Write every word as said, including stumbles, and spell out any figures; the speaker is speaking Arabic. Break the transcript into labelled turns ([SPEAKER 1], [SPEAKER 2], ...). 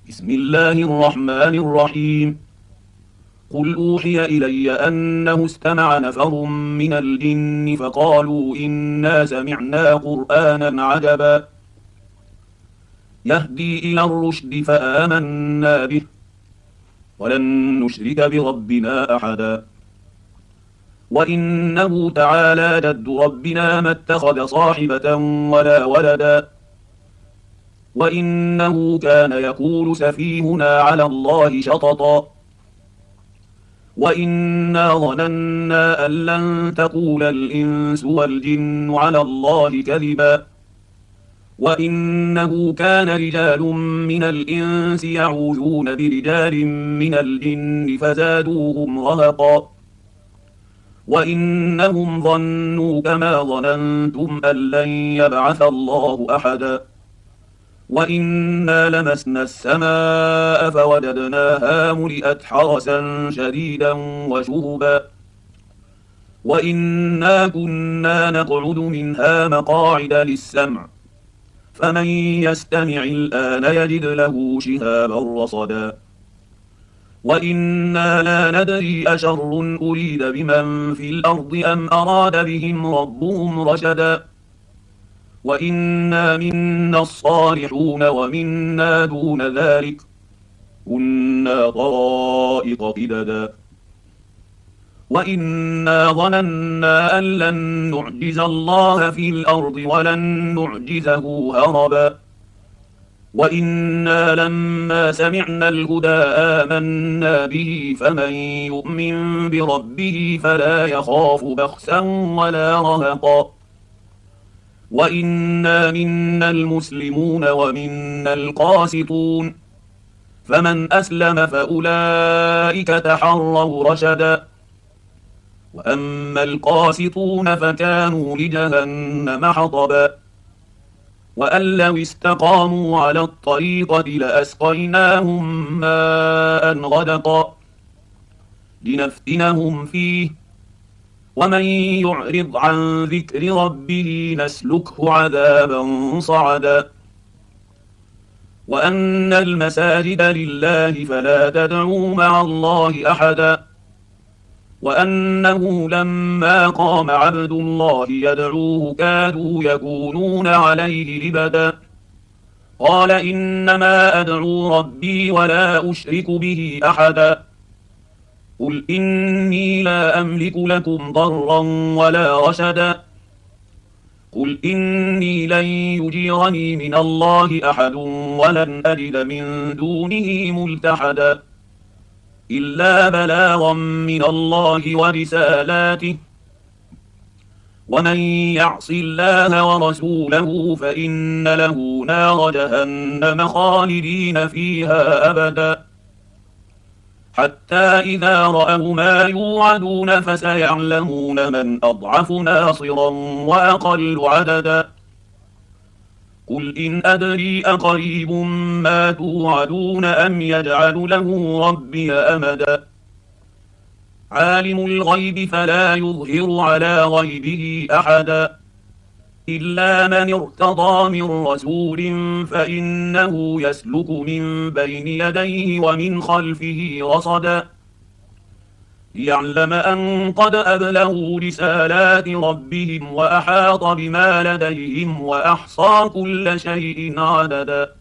[SPEAKER 1] بسم الله الرحمن الرحيم. قل أوحي إلي أنه استمع نفر من الجن فقالوا إنا سمعنا قرآنا عجبا يهدي إلى الرشد فآمنا به ولن نشرك بربنا أحدا وإنه تعالى جد ربنا ما اتخذ صاحبة ولا ولدا وإنه كان يقول سفيهنا على الله شططا وإنا ظننا أن لن تقول الإنس والجن على الله كذبا وإنه كان رجال من الإنس يعوذون برجال من الجن فزادوهم رهقا وإنهم ظنوا كما ظننتم أن لن يبعث الله أحدا وإنا لمسنا السماء فوجدناها ملئت حرسا شديدا وشهبا وإنا كنا نقعد منها مقاعد للسمع فمن يستمع الآن يجد له شهابا رصدا وإنا لا ندري أشر أريد بمن في الأرض أم أراد بهم ربهم رشدا وإنا منا الصالحون ومنا دون ذلك كنا طرائق قددا وإنا ظننا أن لن نعجز الله في الأرض ولن نعجزه هربا وإنا لما سمعنا الهدى آمنا به فمن يؤمن بربه فلا يخاف بخسا ولا رهقا وإنا منا المسلمون ومنا القاسطون فمن أسلم فأولئك تحروا رشدا وأما القاسطون فكانوا لجهنم حطبا وأن لو استقاموا على الطريقة لأسقيناهم ماء غدقا لنفتنهم فيه ومن يعرض عن ذكر ربه نسلكه عذابا صعدا وأن المساجد لله فلا تدعوا مع الله أحدا وأنه لما قام عبد الله يدعوه كادوا يكونون عليه لبدا قال إنما أدعو ربي ولا أشرك به أحدا قل إني لا أملك لكم ضرا ولا رشدا قل إني لن يجيرني من الله أحد ولن أجد من دونه ملتحدا إلا بلاغا من الله ورسالاته ومن يعص الله ورسوله فإن له نار جهنم خالدين فيها أبدا حتى إذا رأوا ما يوعدون فسيعلمون من أضعف ناصرا وأقل عددا قل إن أدري أقريب ما توعدون أم يجعل له ربي أمدا عالم الغيب فلا يظهر على غيبه أحدا إلا من ارتضى من رسول فإنه يسلك من بين يديه ومن خلفه رصدا ليعلم أن قد أبلغوا رسالات ربهم وأحاط بما لديهم وأحصى كل شيء عددا